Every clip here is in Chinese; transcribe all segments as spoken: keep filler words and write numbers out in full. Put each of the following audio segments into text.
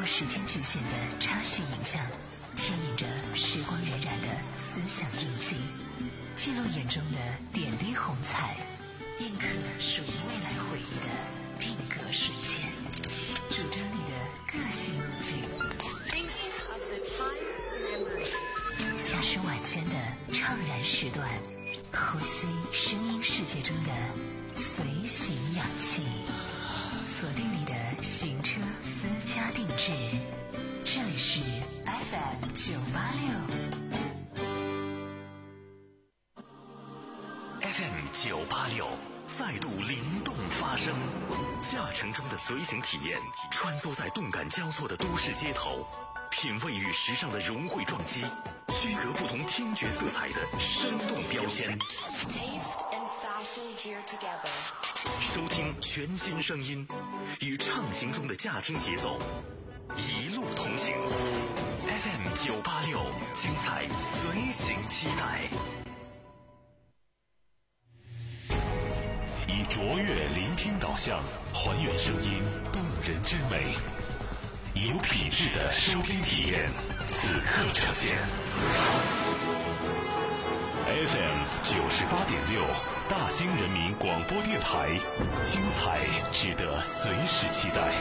时间局限的插叙影像，牵引着时光荏苒的思想印记，记录眼中的点滴红彩，印刻属于未来回忆的定格瞬间，主张你的个性路径。驾驶晚间的怅然时段，呼吸声音世界中的随行氧气，锁定你的行车私家定制。这里是 F M 九八六 F M 九八六再度灵动发声，驾乘中的随行体验，穿梭在动感交错的都市街头，品味与时尚的融汇撞击，区隔不同听觉色彩的生动标签。收听全新声音，与畅行中的驾听节奏，一路同行。F M 九八六，精彩随行期待。以卓越聆听导向，还原声音动人之美，以有品质的收听体验，此刻呈现。F M 九十八点六，大兴人民广播电台，精彩值得随时期待。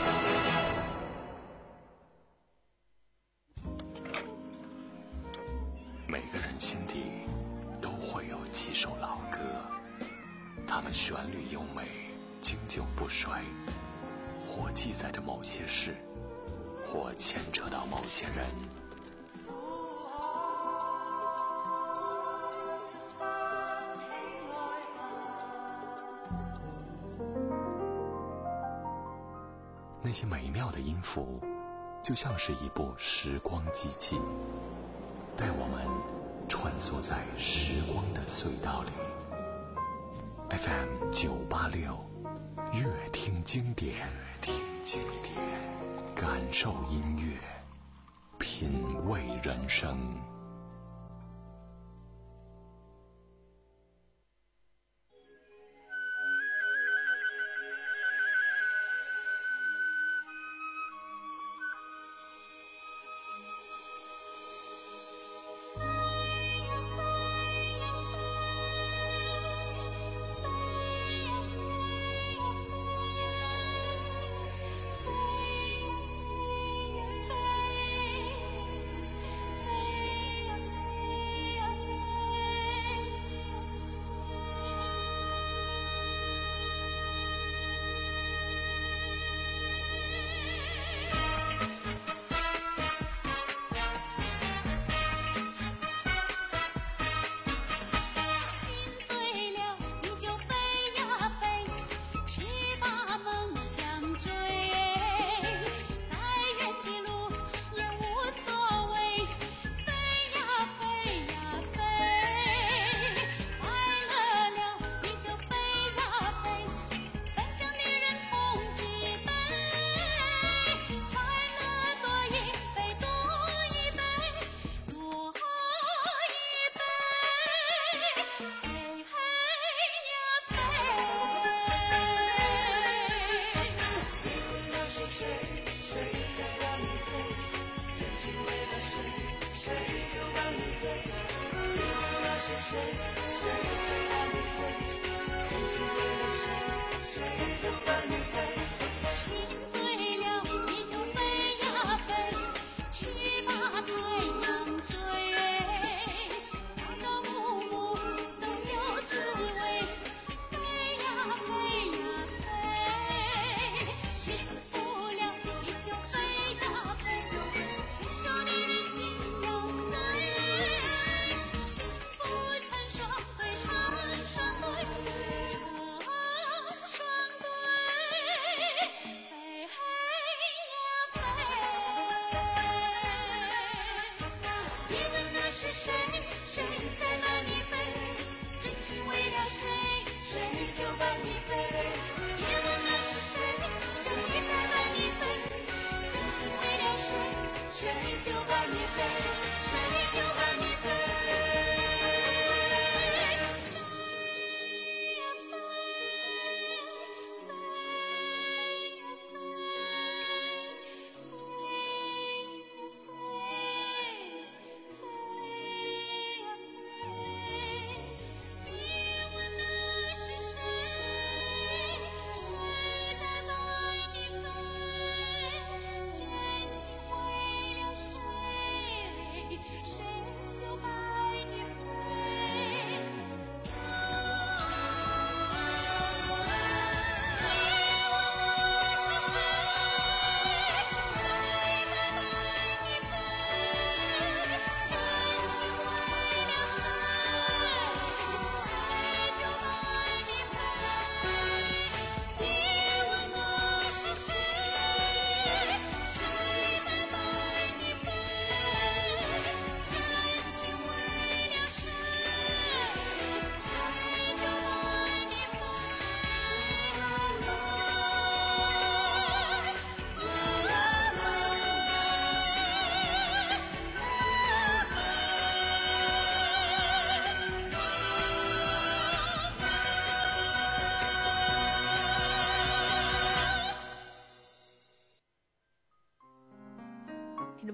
每个人心底都会有几首老歌，它们旋律优美，经久不衰，或记载着某些事，或牵扯到某些人。那些美妙的音符，就像是一部时光机器，带我们穿梭在时光的隧道里。F M 九八六，乐听经典，乐听经典，感受音乐，品味人生。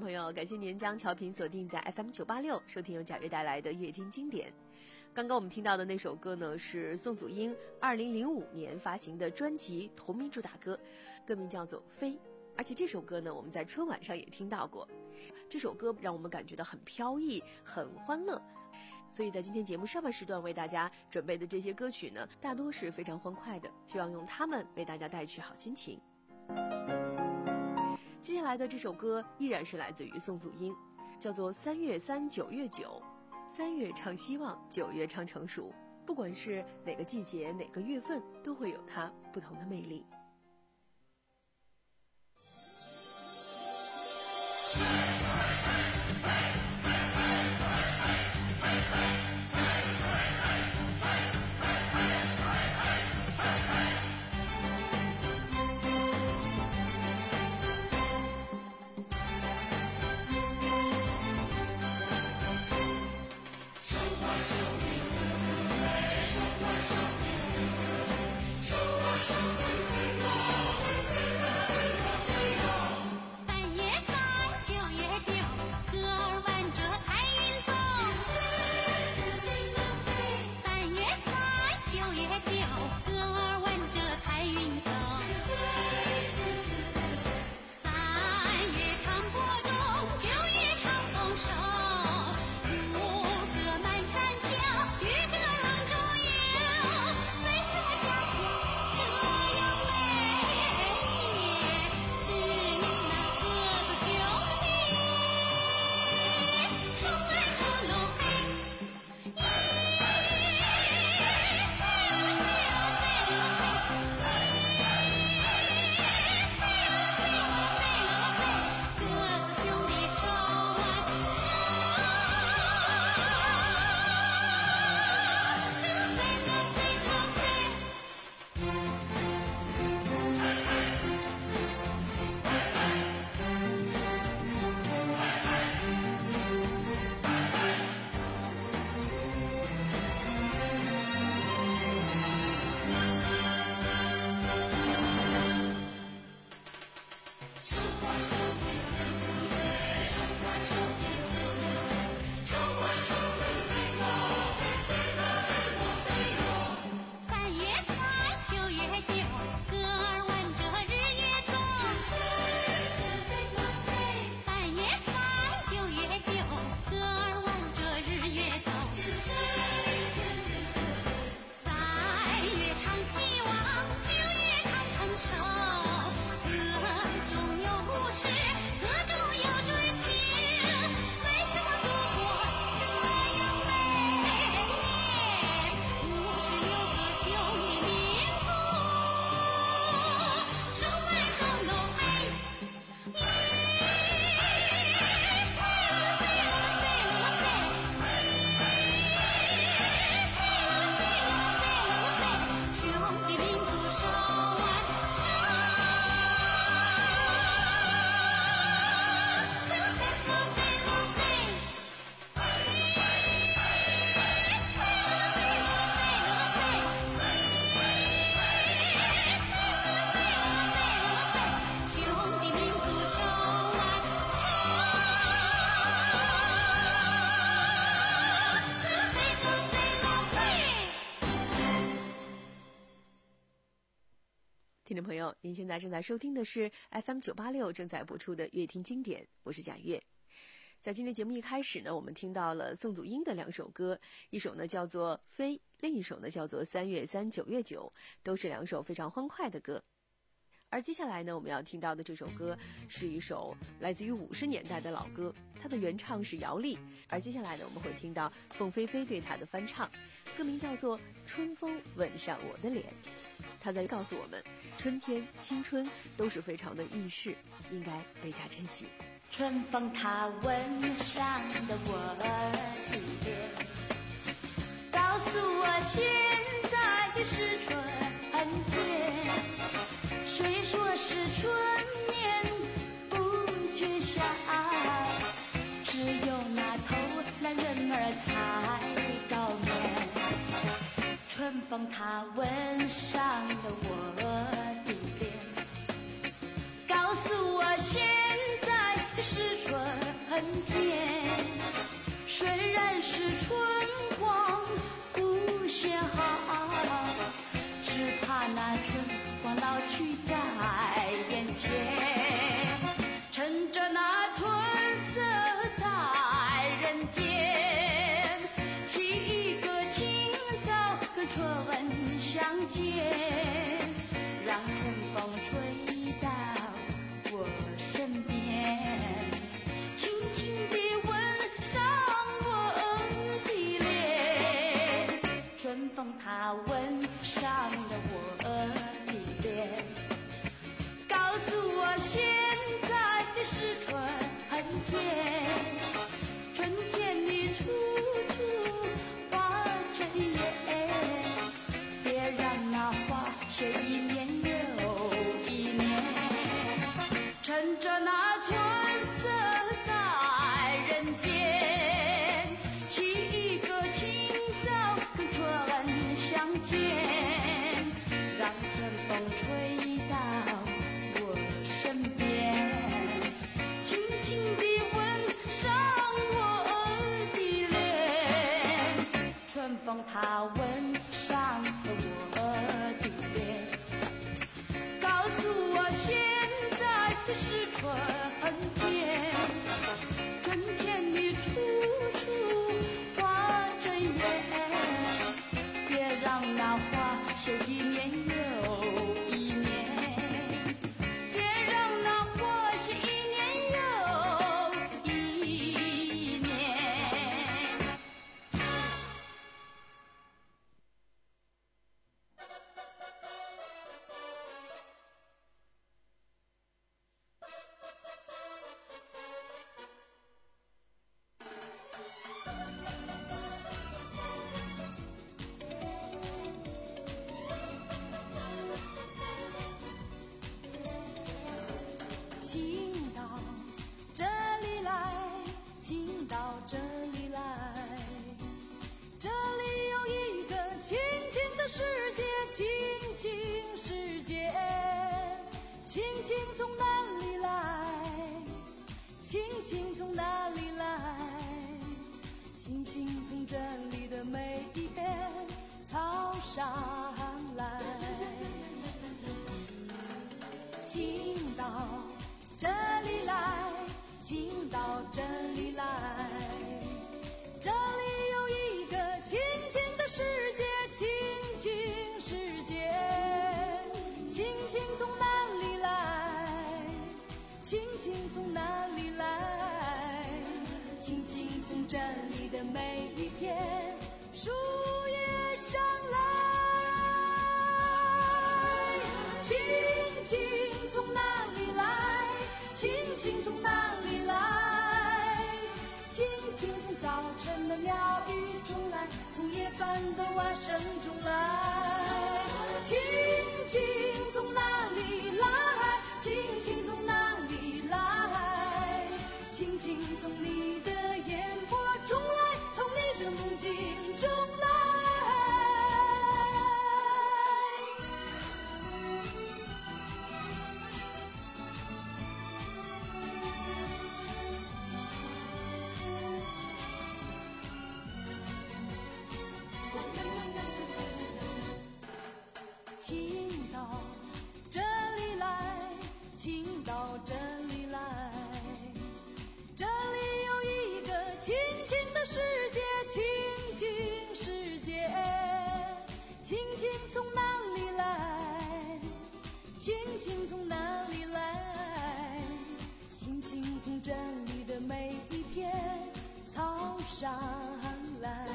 朋友，感谢您将调频锁定在 F M 九八六，收听由贾月带来的乐听经典。刚刚我们听到的那首歌呢，是宋祖英二零零五年发行的专辑同名主打歌，歌名叫做《飞》。而且这首歌呢，我们在春晚上也听到过。这首歌让我们感觉到很飘逸，很欢乐。所以在今天节目上半时段为大家准备的这些歌曲呢，大多是非常欢快的，希望用它们为大家带去好心情。接下来的这首歌依然是来自于宋祖英，叫做三月三九月九。三月唱希望，九月唱成熟，不管是哪个季节哪个月份，都会有它不同的魅力。听众朋友，您现在正在收听的是 F M 九八六正在播出的乐听经典，我是贾月。在今天节目一开始呢，我们听到了宋祖英的两首歌，一首呢叫做《飞》，另一首呢叫做《三月三九月九》，都是两首非常欢快的歌。而接下来呢，我们要听到的这首歌是一首来自于五十年代的老歌，它的原唱是姚丽，而接下来呢，我们会听到凤飞飞对它的翻唱，歌名叫做《春风吻上我的脸》。他在告诉我们，春天、青春都是非常的易逝，应该倍加珍惜。 春风它吻上了我的脸，告诉我现在是春天。谁说是春眠不觉晓？只有那偷懒人儿才高眠。春风它吻上了我的脸，告诉我现在是春很甜。虽然是春光无限好，只怕那春光老去在眼前。趁着那春色在人间，沏一个清早跟春相见，让春风吹到我身边，轻轻地吻上我的脸。春风它吻上了我的脸，告诉我现在的是春天。春天你处处花着叶，别让那花谢一年又一年。趁着那春色在人间，沏一个清早跟春相见，让春风吹到我身边，轻轻地吻上我的脸。春风它吻上了我的脸，告诉我现在的是春天。春天你处处花着叶，别让那花谢一年又一年，别让那花谢一年又一年。 请到这里来，请到这里来，这里有一个清静的世界，清静世界，亲亲从哪里来？亲亲从哪里来？亲亲从这里的每一片草上来，请到这里来，请到这里来，这里有一个清静的世界，清静世界，亲亲从哪里来？亲亲从哪里来？亲亲从这里的每一片树叶上来，亲亲从哪里来？亲亲从哪里来？亲亲从早晨的鸟语中来，从夜半的蛙声中来。亲亲从哪里来？亲亲从哪里来？亲亲从你的眼波中来，从你的梦境中来。请到这里来，请到这里来，这里有一个清静的世界，清静世界，亲亲从哪里来？亲亲从哪里来？亲亲从这里的每一片草上来，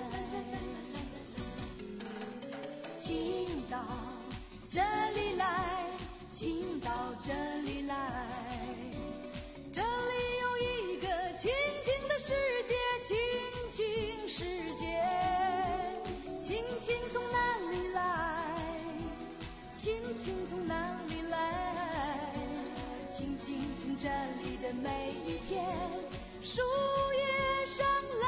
请到这里来，请到这里来，这里有一个清静的世界，清静世界，亲亲从哪里来？亲亲从哪里来？亲亲从这里的每一片树叶上来，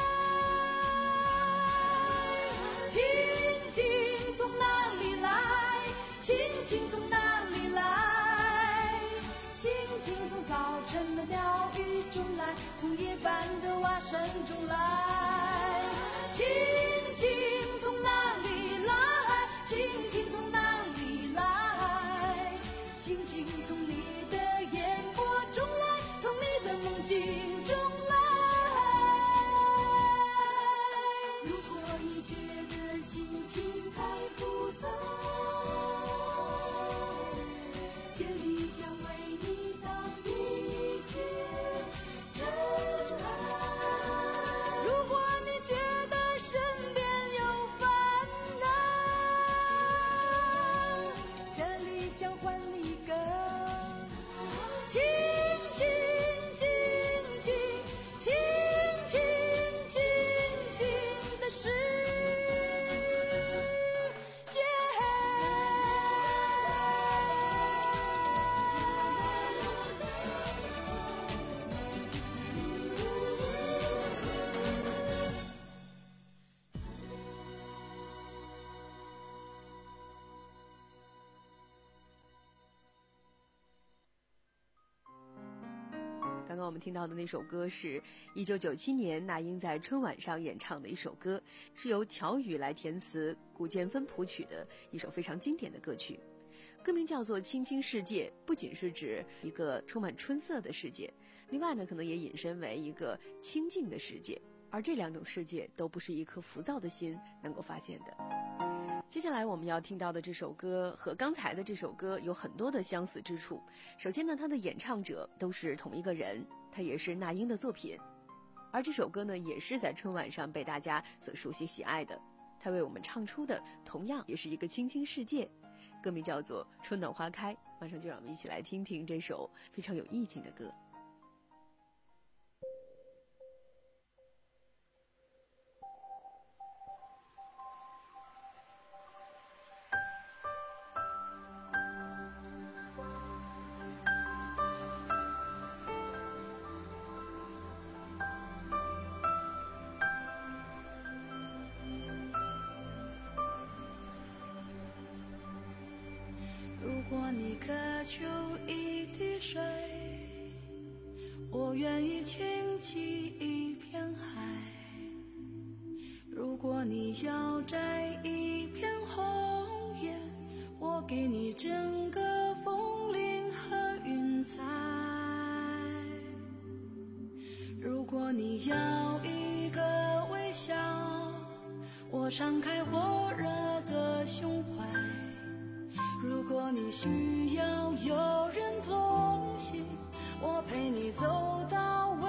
亲亲从哪里来？亲亲从哪里来？亲亲从早晨的鸟语中来， 来，从夜半的蛙声中来。亲亲从哪里来？亲亲从哪里来？亲亲从你的眼波中来，从你的梦境中来。如果你觉得心情太复杂，这里将为你当一切真爱。如果你觉得身边有烦恼，这里将还你一个轻轻轻轻轻轻轻轻的世界。 刚刚我们听到的那首歌是一九九七年那英在春晚上演唱的一首歌，是由乔羽来填词，古建芬谱曲的一首非常经典的歌曲。歌名叫做《青青世界》，不仅是指一个充满春色的世界，另外呢，可能也引申为一个清静的世界，而这两种世界都不是一颗浮躁的心能够发现的。接下来我们要听到的这首歌和刚才的这首歌有很多的相似之处。首先呢，它的演唱者都是同一个人，它也是那英的作品，而这首歌呢，也是在春晚上被大家所熟悉喜爱的。它为我们唱出的同样也是一个清清世界，歌名叫做《春暖花开》。马上就让我们一起来听听这首非常有意境的歌。 如果你渴求一滴水，我愿意倾起一片海。如果你要摘一片红叶，我给你整个枫林和云彩。如果你要一个微笑，我敞开火热的胸怀。如果你需要有人同行，我陪你走到未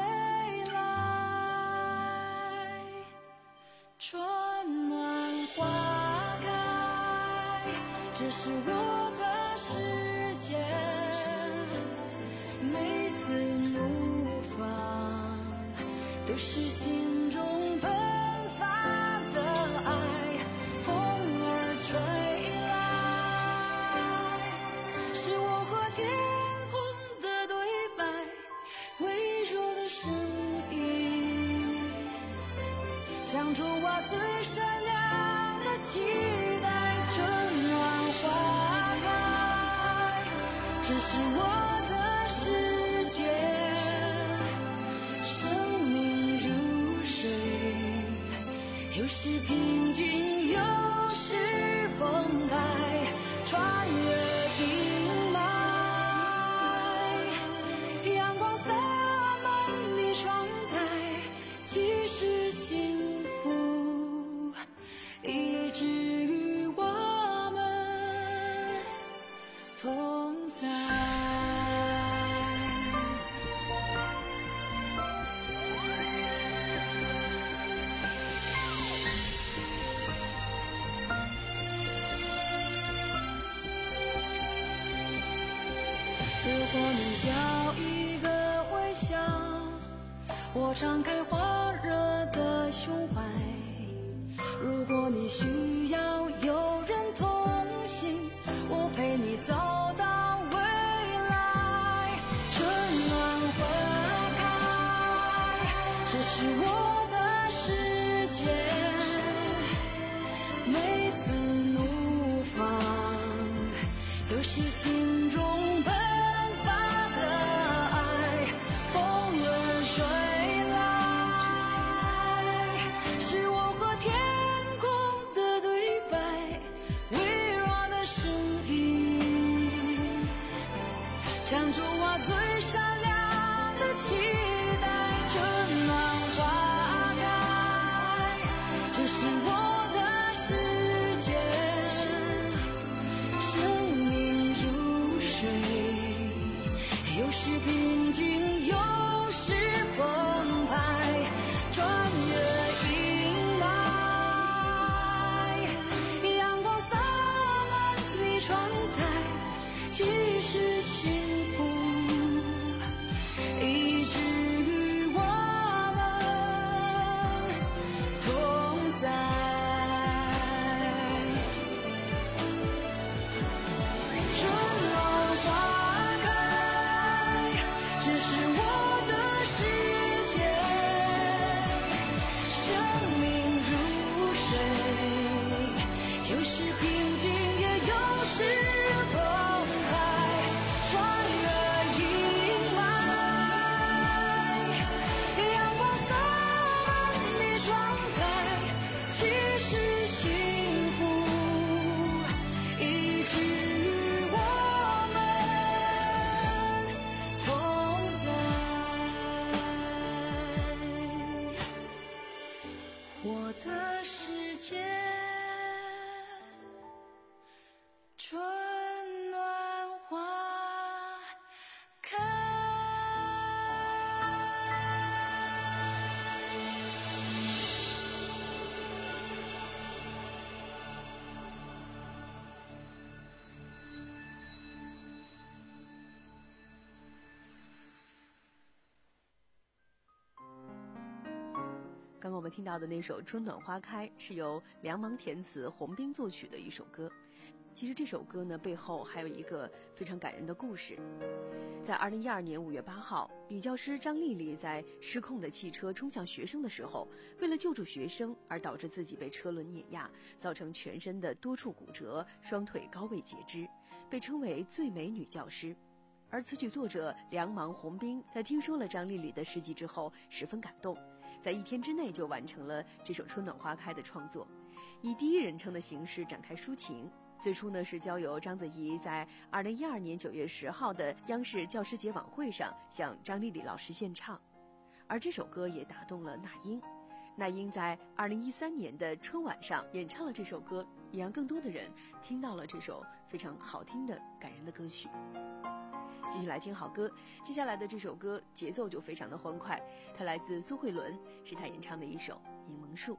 来。春暖花开，这是我的世界，每次怒放都是心中喷发的爱，风儿吹唱出我最闪亮的期待。春暖花开，这是我的世界，生命如水，有时平静，有时澎湃，穿越阴霾，阳光洒满你窗台，即使心一直与我们同在。如果你要一个微笑，我敞开火热的胸怀。如果你需要有人同行，我陪你走到未来。春暖花开，这是我的世界，每次怒放都是心中喷发的爱，风儿吹唱出我最善良的期待。春暖花开，这是我的世界。生命如水，有时平静，有时澎湃，穿越阴霾，阳光洒满你窗台，其实幸福一直与我们同在。春暖花开，这是我的世界。生命如水，有时平静，也有时澎湃，穿越阴霾，阳光洒满你窗台，其实幸福一直与我们同在。我的世界，春暖花开。 刚刚我们听到的那首《春暖花开》是由梁芒填词、洪兵作曲的一首歌。其实这首歌呢，背后还有一个非常感人的故事。在二零一二年五月八号，女教师张丽丽在失控的汽车冲向学生的时候，为了救助学生而导致自己被车轮碾压，造成全身的多处骨折，双腿高位截肢，被称为最美女教师。而词曲作者梁芒、洪兵在听说了张丽丽的事迹之后，十分感动，在一天之内就完成了这首《春暖花开》的创作，以第一人称的形式展开抒情。最初呢是交由章子怡在二零一二年九月十号的央视教师节晚会上向张丽丽老师献唱，而这首歌也打动了那英。那英在二零一三年的春晚上演唱了这首歌，也让更多的人听到了这首非常好听的感人的歌曲。继续来听好歌，接下来的这首歌节奏就非常的欢快，它来自苏慧伦，是她演唱的一首《柠檬树》。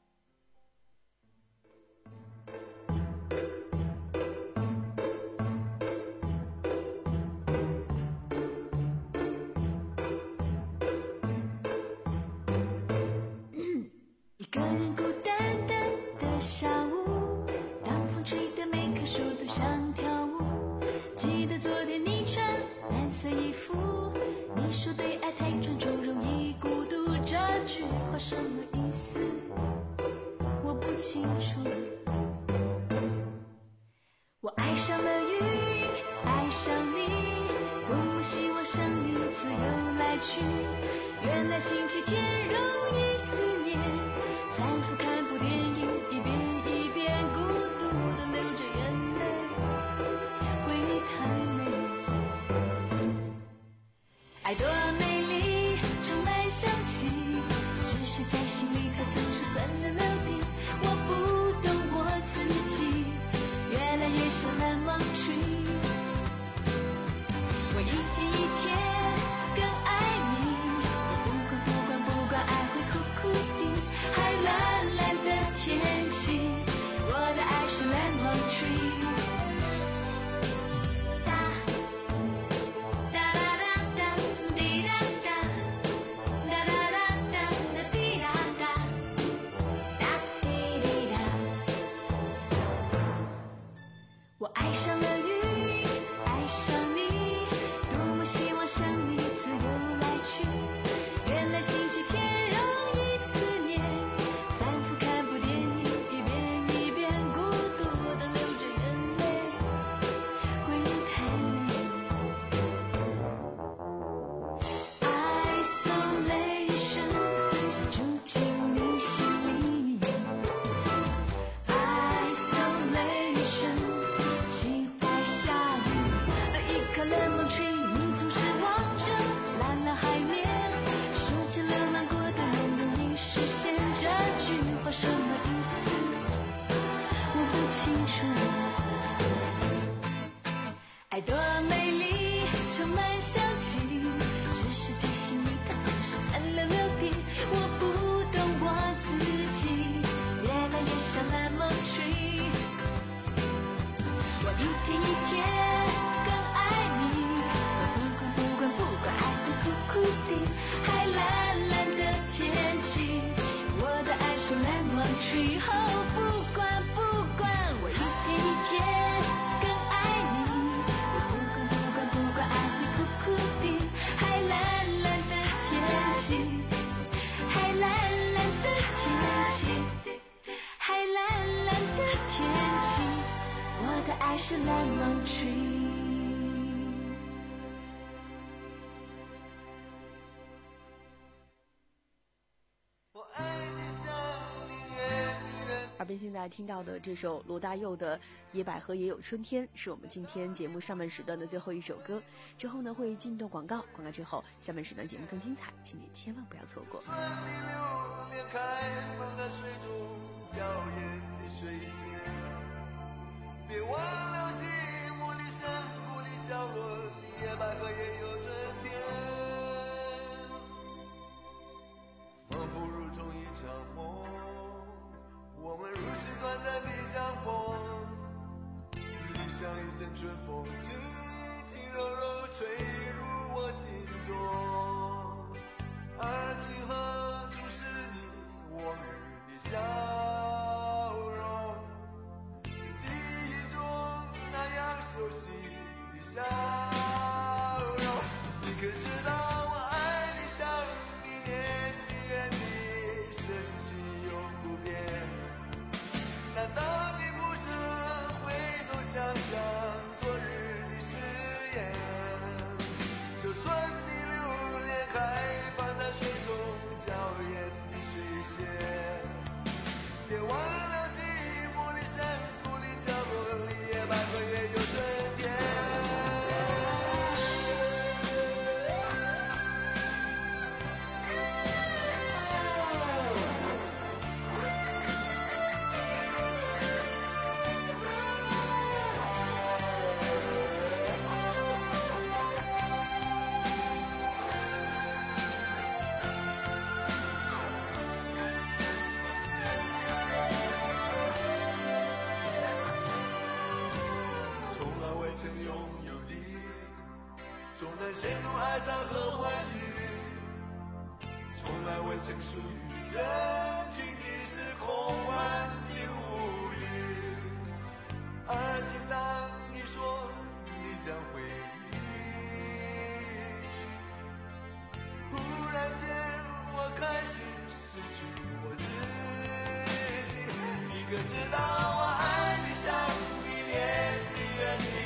一个人孤单单的下午，当风吹得每棵树都想跳舞。记得昨天你穿蓝色衣服，你说对爱太专注容易孤独，这句话什么意思？我不清楚。我爱上了云，爱上你，多么希望像你自由来去。原来星期天容易思念，反复看部电影，一遍一遍孤独地流着眼泪，回忆太美。爱多美丽，充满香气，只是在心里它总是酸了溜点。我不懂我自己，越来越像蓝芒tree。我一天一天更爱你，不管不管不管爱会哭哭的，还蓝蓝的天气，我的爱是蓝芒tree。我爱上了云，爱上你，多么希望像你自由来去。原来星期天容易思念，反复看部电影，一遍一遍孤独地流着眼泪，回忆太美。Isolation 想住进你心里，Isolation。奇怪多美丽，充满香气，只是在心里它总是酸溜溜的。我不懂我自己，越来越像 lemon tree。我一天一天更爱你，我不管不管不管，爱会苦苦的，还蓝蓝的天气。我的爱是 lemon tree， 哦，不管不管，我一天一天更爱你。我不管不管不管，爱会苦苦的，还蓝蓝的天气，还蓝蓝的天气，还蓝蓝的天气。我的爱是 lemon tree。 耳边现在听到的这首罗大佑的《野百合也有春天》是我们今天节目上半时段的最后一首歌，之后呢会进段广告，广告之后下半时段节目更精彩，请你千万不要错过。 别忘了寂寞的山谷里角落里，野百合也有春天。仿佛如同一场梦，我们如诗短暂的相逢，就像一阵春风，轻轻柔柔吹入我心中。而今何处是你往日的笑容？记忆中那样熟悉的笑容，你可知道我爱你想你念你怨你深情永不变？难道你不曾回头想想昨日的誓言？就算你留恋海放在水中娇艳的水仙，别忘了寂寞的山谷里角落里，野百合也有春天。曾拥有的，终能陷入哀伤和欢愉，从来未曾属于真情的是空幻的无语。而今当你说你将会离去，忽然间我开始失去我自己。你可知道我爱你想你念你怨你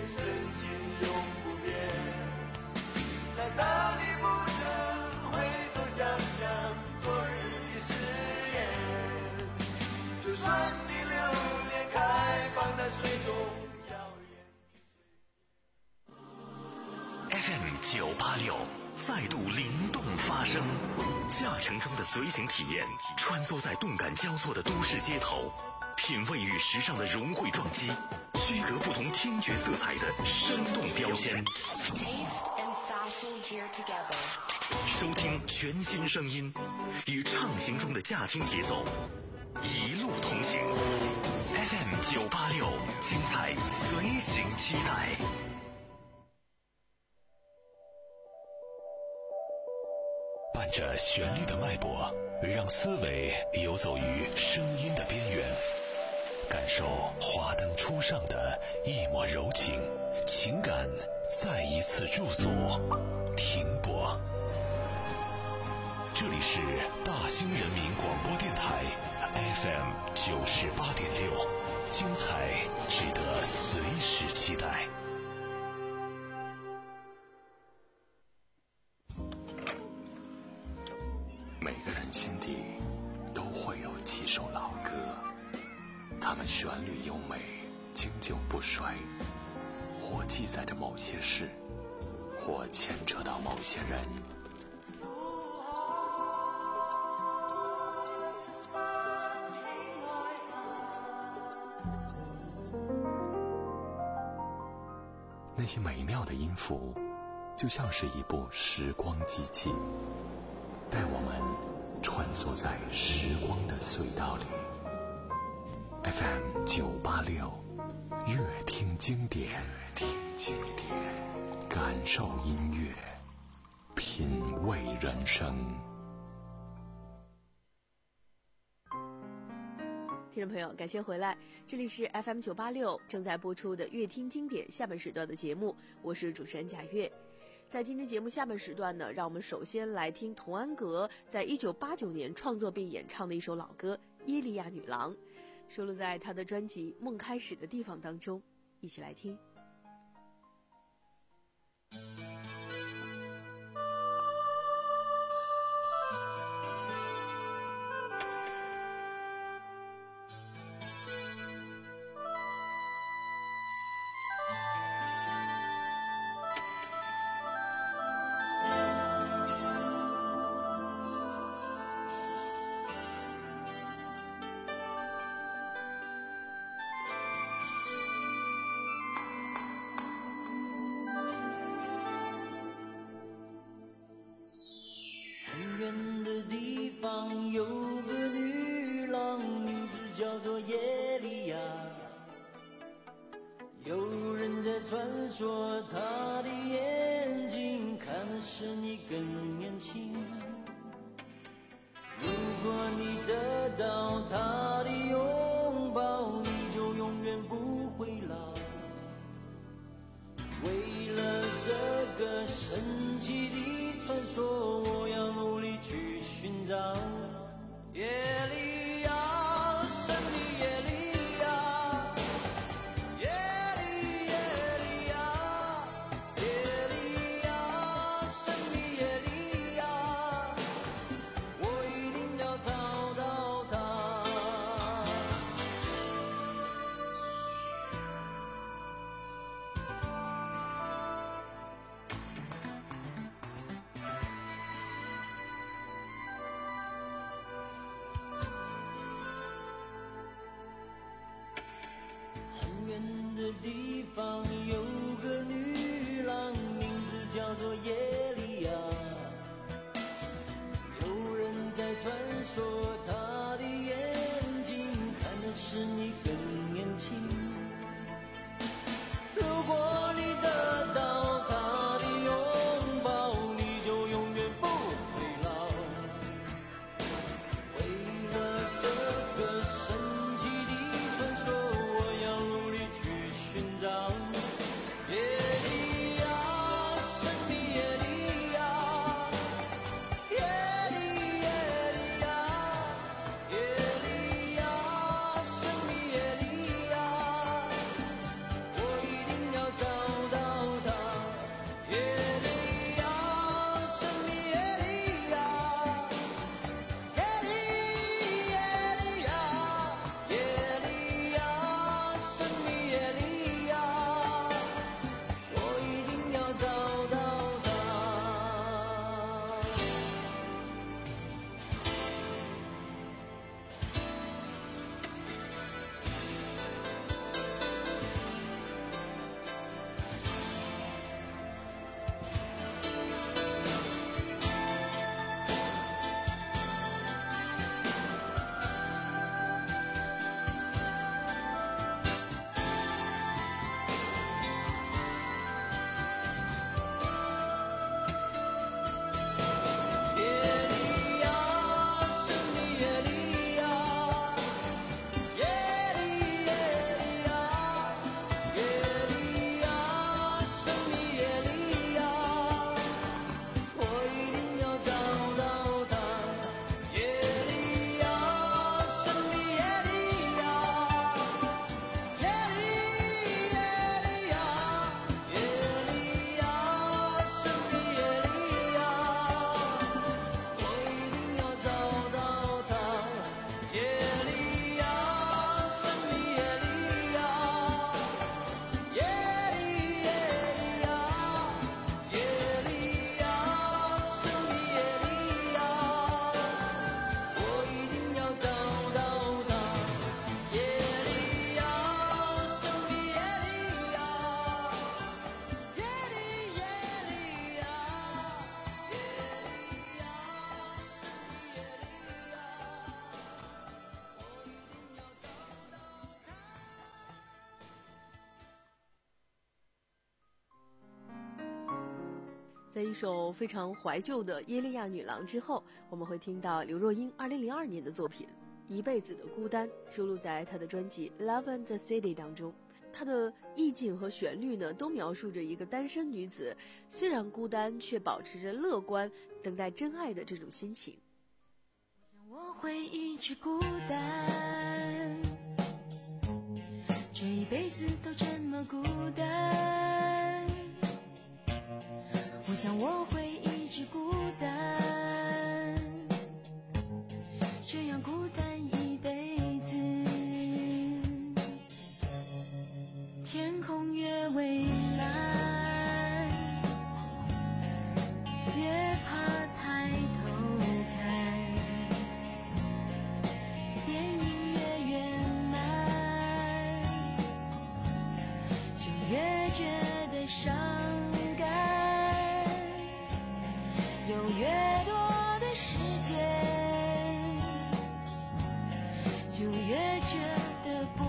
难道你不曾回头想想昨日的誓言？就算你留恋开放在水中娇艳。 F M 九八六再度灵动发声，驾乘中的随行体验，穿梭在动感交错的都市街头，品味与时尚的融汇撞击，区隔不同听觉色彩的生动标签。收听全新声音，与畅行中的驾听节奏，一路同行。F M 九八六，精彩随行期待。伴着旋律的脉搏，让思维游走于声音的边缘，感受华灯初上的一抹柔情，情感再一次驻足停泊。这里是大兴人民广播电台 F M 九十八点六，精彩值得随时期待。每个人心底都会有几首老歌，它们旋律优美，经久不衰，或记载着某些事，或牵扯到某些人。 那些美妙的音符就像是一部时光机器，带我们穿梭在时光的隧道里。 F M 九八六，乐听经典，乐听经典，感受音乐，品味人生。 听众朋友，感谢回来，这里是 F M 九八六正在播出的乐听经典下半时段的节目，我是主持人贾月。在今天节目下半时段呢，让我们首先来听童安格在一九八九年创作并演唱的一首老歌《耶利亚女郎》，收录在他的专辑《梦开始的地方》当中，一起来听。 有个女郎，名字叫做耶利亚，有人在传说她的眼睛看的是你更年轻。如果你得到她的拥抱，你就永远不会老。为了这个神奇的传说，我要努力去寻找。耶利亚，神的耶利亚，耶利耶利亚，耶利亚，神的耶利亚，我一定要找到她。远的地方有个女郎，名字叫做耶利亚，有人在传说她的眼睛看的是你更年轻。如果你得到她的拥抱，你就永远不会老。为了这个神奇的传说，寻找耶利亚，神的耶利亚，耶利耶利亚，耶利亚，神的耶利亚，我一定要找到她。耶利亚，神的耶利亚，耶利耶利亚，耶利亚，神的耶利亚。 在一首非常怀旧的《耶利亚女郎》之后，我们会听到刘若英二零零二年的作品《一辈子的孤单》，收录在她的专辑《Love and the City》当中。她的意境和旋律呢，都描述着一个单身女子虽然孤单，却保持着乐观，等待真爱的这种心情。 我会一直孤单，这一辈子都这么孤单。我想我会一直孤单，这样孤单一辈子。天空越蔚蓝，越怕抬头看，电影越圆满，就越觉得伤感。有越多的时间，就越觉得不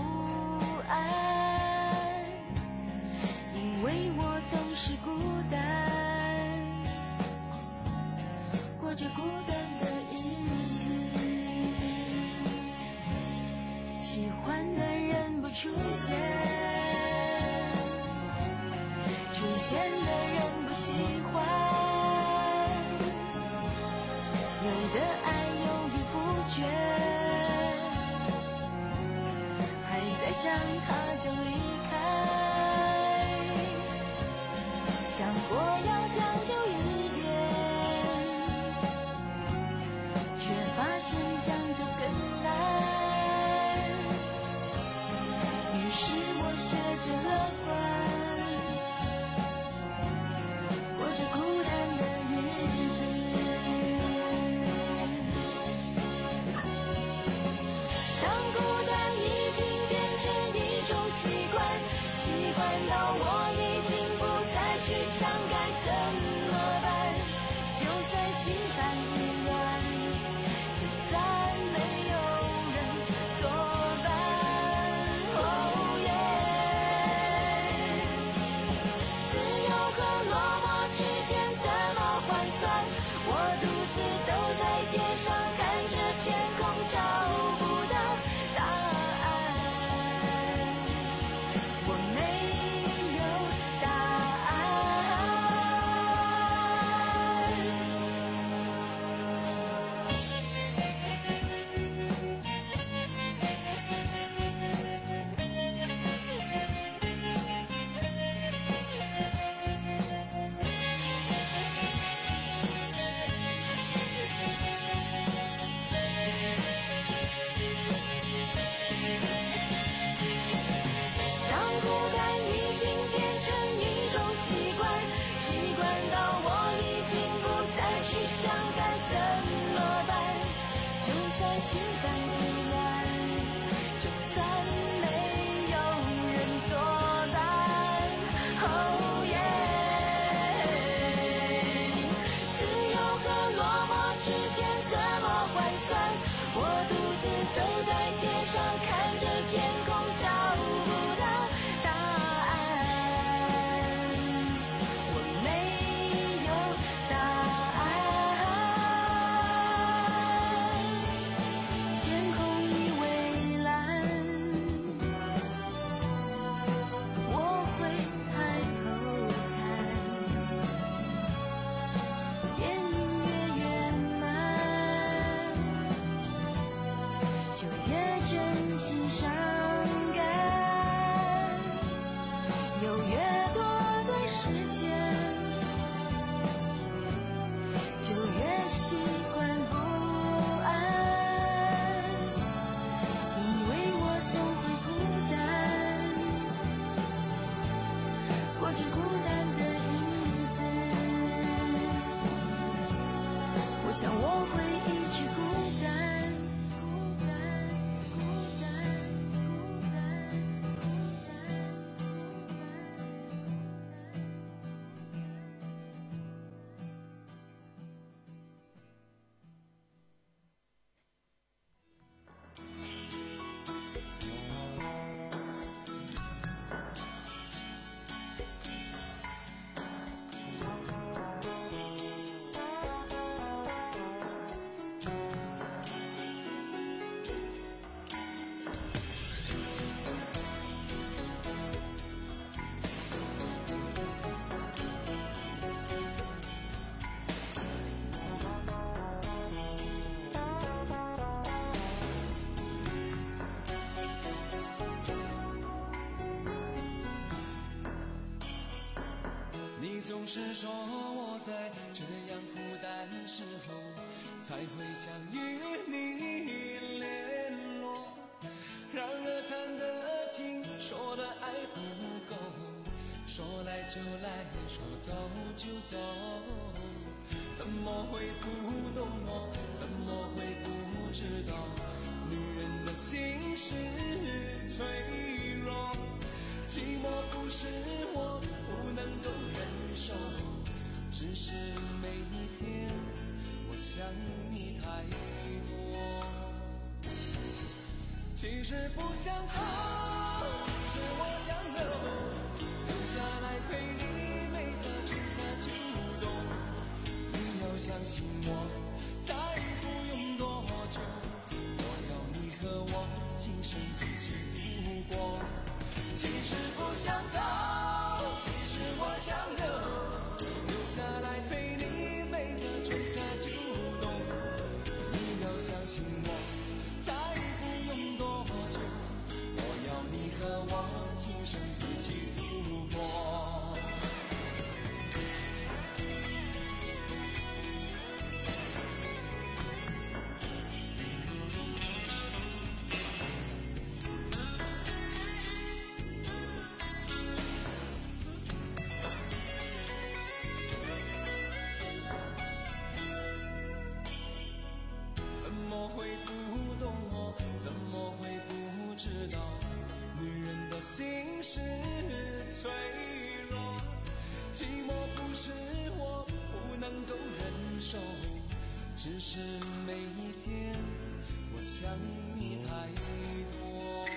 安，因为我总是孤单，过着孤单的日子。喜欢的人不出现，出现的人不喜欢。有的爱犹豫不决，还在想他就离开，想过要将就一点，却发现将就更难。于是我学着乐观，过着孤单的日子。当孤单已经变成一种习惯，习惯到我已经不再去想该怎么办。就算心烦意乱，就算没有人作伴。哦耶！自由和落寞之间怎么换算？我独自走在街上，看着天空，找不到答案。我没有答当孤单已经变成一种习惯，习惯到我已经不再去想该怎么办。就算心烦意乱，就算没有人作伴。哦耶！自由和落寞之间怎么换算？我独自走在街上，看着天空，找不到答案。我没有答案。天空已蔚蓝，我会抬头看，电影越圆满，就越珍惜伤感。有越多的时间，就越习惯不安，因为我总会孤单，过着孤单的日子。我想我会一直孤单，孤单，孤单，孤单，孤单。 总是说我在这样孤单时候才会想与你联络，然而谈的情，说的爱不够，说来就来，说走就走，怎么会不懂我，怎么会不知道女人的心是脆弱，寂寞不是我不能够忍受，只是每一天我想你太多。其实不想走，其实我想留，留下来陪你每个春夏秋冬。你要相信我，再不用多久，我要你和我今生一起度过。其实不想走，其实我想留，留下来陪你每个春夏秋冬。你要相信我，再不用多久，我要你和我今生一起度过。怎么会不懂我，怎么会不知道女人的心是脆弱，寂寞不是我不能够忍受，只是每一天我想你太多。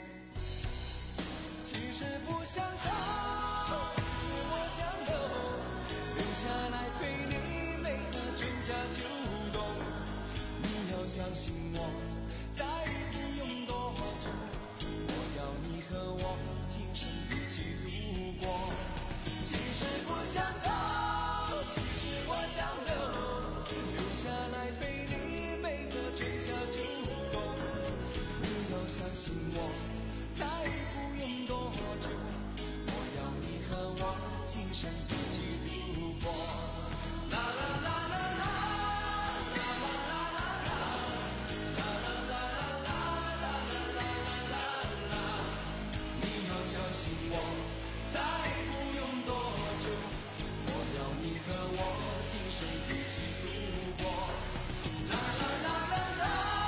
其实不想走，其实我想留，留下来陪你每个春夏秋冬。你要相信我，再不用多久，我要你和我今生一起度过。其实不想走，其实我想留，留下来陪你每个春夏秋冬。你要相信我，再不用多久，我要你和我今生一起度过。啦啦啦啦啦。再不用多久，我要你和我今生一起度过。啦啦啦啦啦，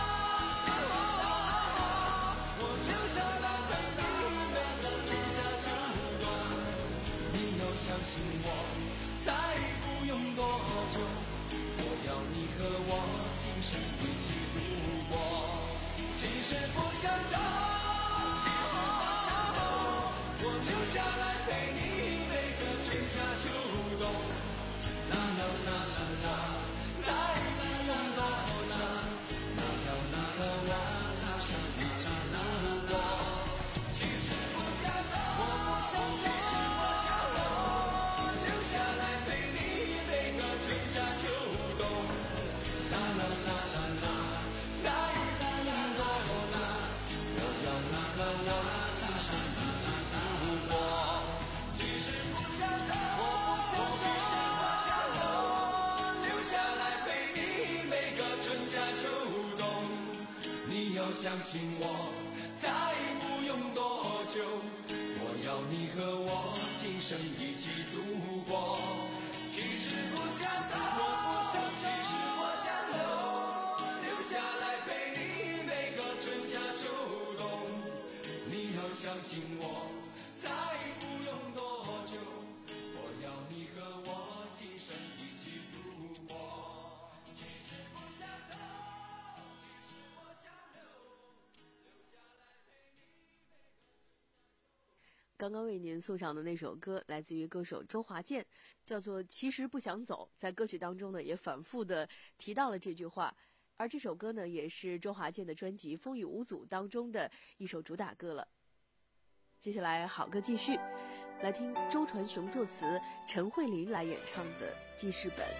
我留下来陪你每个春夏秋冬。你要相信我，再不用多久，我要你和我今生一起度过。其实不想走，其实不想走，我留下来陪你每个春夏秋冬。那要下山啊，再不用多久，那要你和我今生一起度过。其实不想走，我不想走，其实我想留，留下来陪你每个春夏秋冬。那要下山啊，再不用多久，我要你和我今生一起度过。其实不想走，我不想走，其实我想留，留下来陪你每个春夏秋冬。你要相信我，再不用多久，我要你和我今生一起度过。其实不想走，我不想走，其实我想留，留下来陪你每个春夏秋冬。你要相信我，再不用多久，我要你和我今生一起度过。其实不想走，其实我想留，留下来陪你每个。 刚刚为您送上的那首歌来自于歌手周华健，叫做《其实不想走》。在歌曲当中呢，也反复的提到了这句话。而这首歌呢，也是周华健的专辑《风雨无阻》当中的一首主打歌了。接下来好歌继续，来听周传雄作词，陈慧琳来演唱的《记事本》。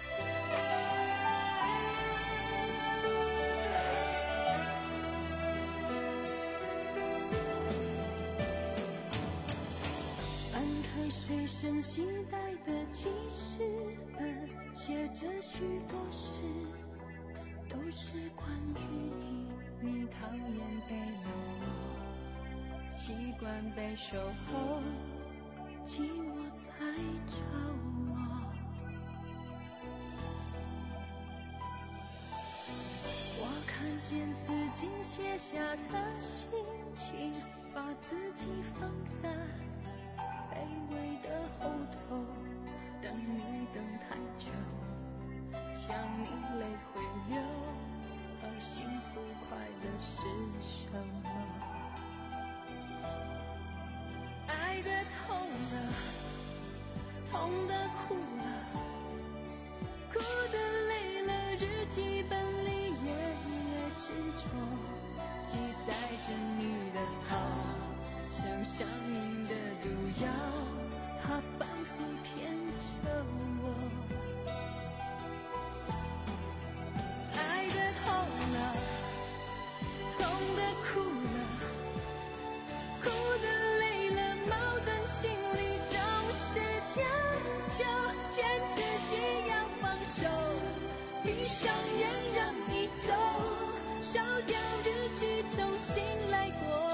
翻开随身携带的记事本，写着许多事，都是关于你。你讨厌被冷落，习惯被守候，寂寞才找我。我看见自己写下的心情，把自己放在卑微的后头，等你等太久，想你泪会流，而幸福快乐是什么？爱的痛了，痛的哭了，哭的累了，日记本里页页执着，记载着你的好，像上瘾的毒药，它反复骗着我。爱的痛了，痛的哭了，哭的累了，矛盾心里总是将就，劝自己要放手，闭上眼让你走，烧掉日记重新来过。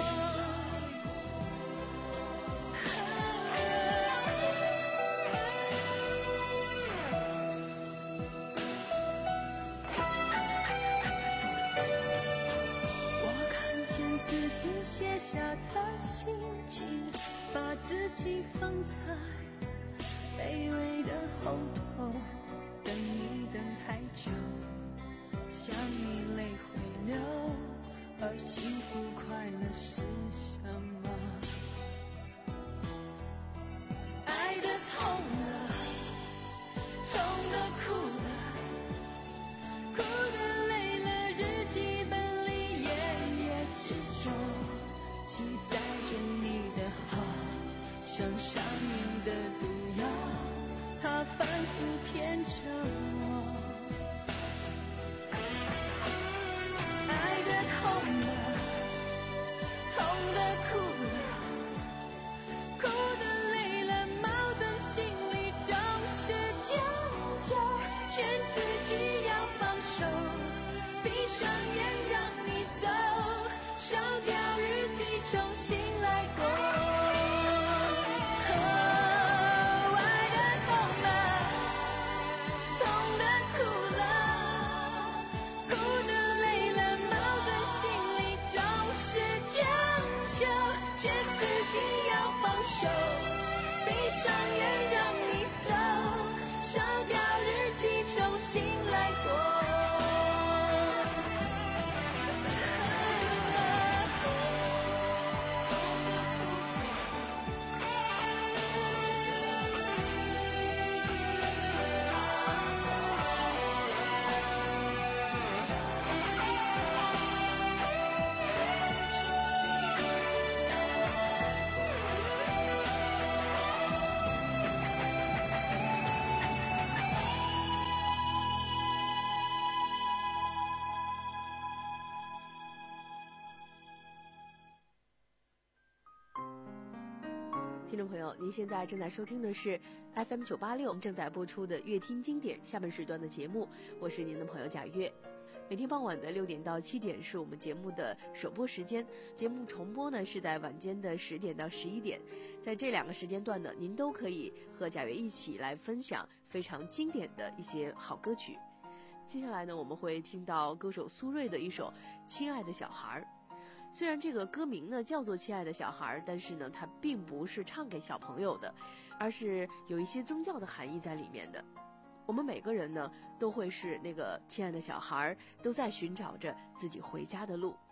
写下的心情，把自己放在卑微的后头，等你等太久，想你泪会流，而幸福快乐是什么？爱的痛了，痛的哭了，哭的累了，日记本里页页执着，记载着你的好，像上瘾的毒药，它反复骗着我。爱的痛了，痛的哭了，哭的累了，矛盾心里总是将就，劝自己要放手，闭上眼让你走，烧掉日记重新来过。哦，爱的痛了，痛的哭了，哭的累了，矛盾心里总是将就，劝自己要放手，闭上眼让你走，烧掉日记重新来过。 听众朋友，您现在正在收听的是 F M 九八六正在播出的乐听经典下半时段的节目，我是您的朋友贾月。每天傍晚的六点到七点是我们节目的首播时间，节目重播呢是在晚间的十点到十一点，在这两个时间段呢，您都可以和贾月一起来分享非常经典的一些好歌曲。接下来呢，我们会听到歌手苏芮的一首《亲爱的小孩》。虽然这个歌名呢叫做《亲爱的小孩》，但是呢，它并不是唱给小朋友的，而是有一些宗教的含义在里面的。我们每个人呢，都会是那个亲爱的小孩，都在寻找着自己回家的路。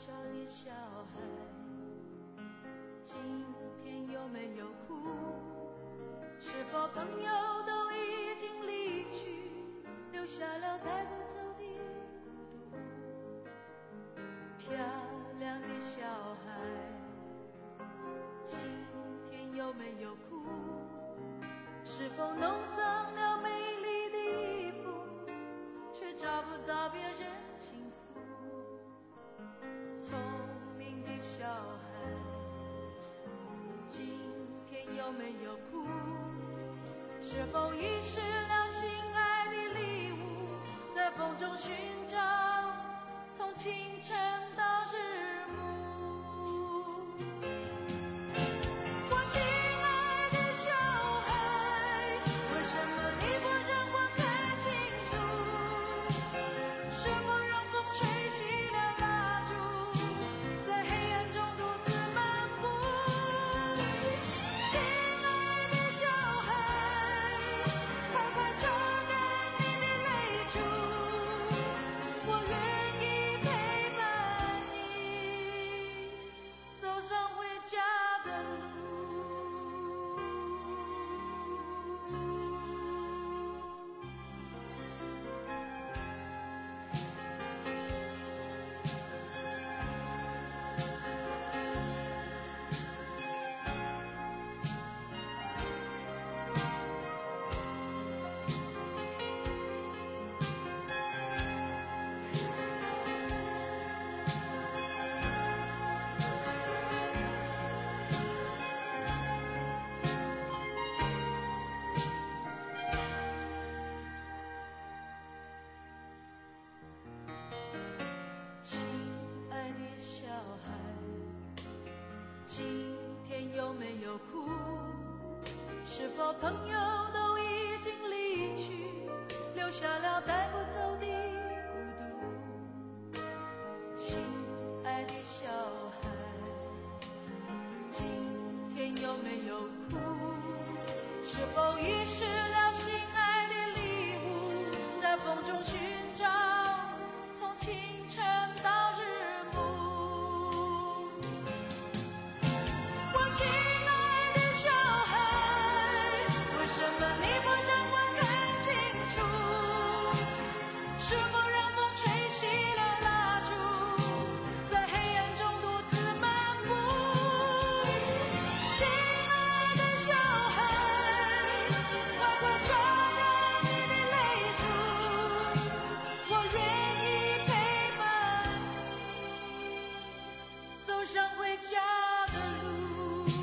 小的小孩，今天有没有哭？是否朋友都已经离去，留下了带不走的孤独？漂亮的小孩，今天有没有哭？是否弄脏了美丽的衣服，却找不到别人倾诉？聪明的小孩，今天有没有哭？是否遗失了心爱的礼物，在风中寻找，从清晨到日暮？我亲爱的小孩，为什么你不让我看清楚？是否让风吹熄了蜡烛，在黑暗中独自漫步？亲爱的小孩，快快抽干你的泪珠，我愿意陪伴你走上回家的路。亲爱的小孩，今天有没有哭？是否朋友都已经离去，留下了带不走的孤独？亲爱的小孩，今天有没有哭？是否遗失了心爱的礼物，在风中寻找，从清晨到日暮？我亲爱的小孩，为什么你不让我看清楚？是否让风吹熄了蜡烛，在黑暗中独自漫步？亲爱的小孩，快快抽干你的泪珠，我愿意陪伴你走上回家的路。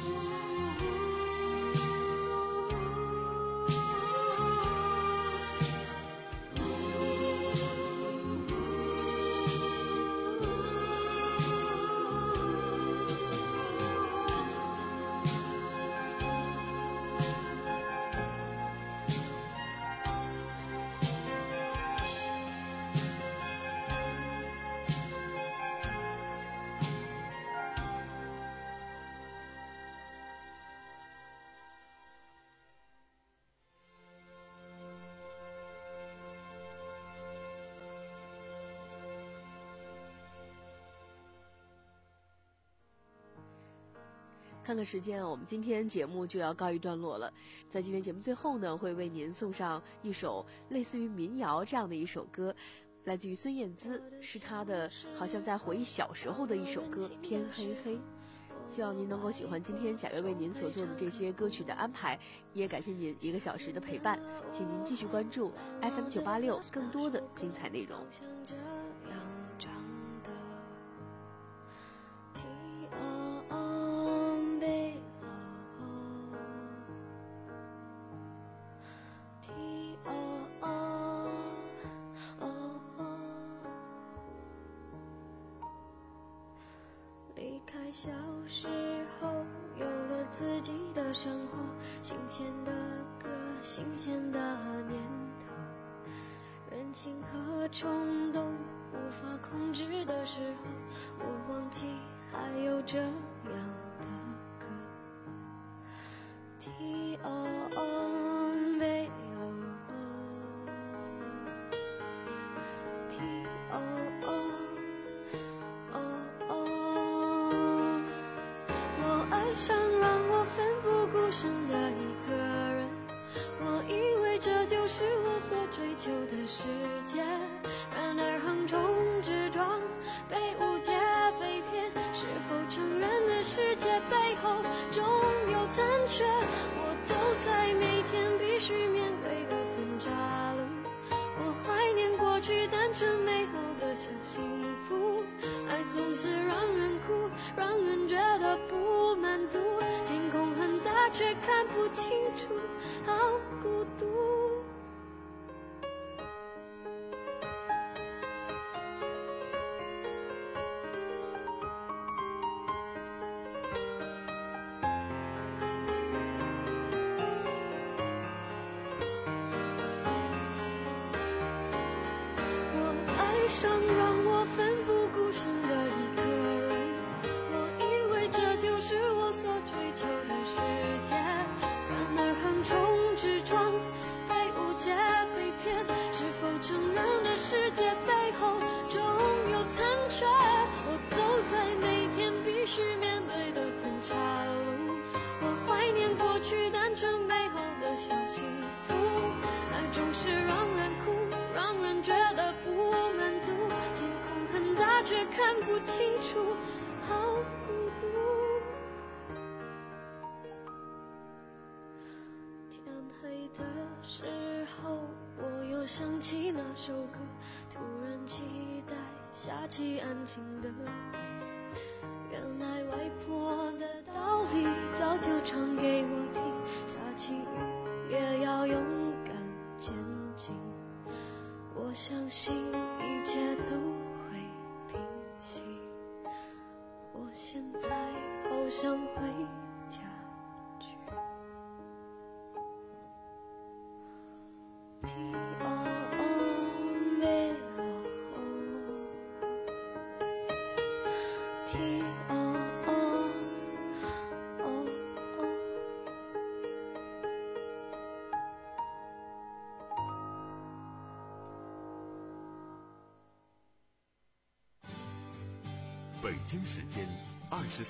看看时间啊，我们今天节目就要告一段落了。在今天节目最后呢，会为您送上一首类似于民谣这样的一首歌，来自于孙燕姿，是她的好像在回忆小时候的一首歌《天黑黑》。希望您能够喜欢今天贾月为您所做的这些歌曲的安排，也感谢您一个小时的陪伴，请您继续关注 F M 九八六更多的精彩内容。 离开小时候，有了自己的生活，新鲜的歌，新鲜的念头，任性和冲动无法控制的时候，我忘记还有这样的歌。T O O B O T O O O O 上让我奋不顾身的一个人，我以为这就是我所追求的世界，然而横冲直撞，被误解被骗，是否成人的世界背后总有残缺？我走在每天必须面对的分岔路，我怀念过去单纯美好的小幸福，爱总是让人哭，让人觉得不满足，天空很大却看不清楚，好孤独。上让我奋不顾身的一个人，我以为这就是我所追求的世界，然而横冲直撞，被误解被骗，是否成人的世界背后总有残缺？我走在每天必须面对的分岔路，我怀念过去单纯美好的小幸福，爱总是让人哭，让人觉得不满足，天空很大却看不清楚，好孤独。天黑的时候，我又想起那首歌，突然期待下起安静的雨，原来外婆的道理早就唱给我听，下起雨也要勇敢前进，我相信一切都会平息，我现在好想回家去。T O O M O T O O O O 北京时间二十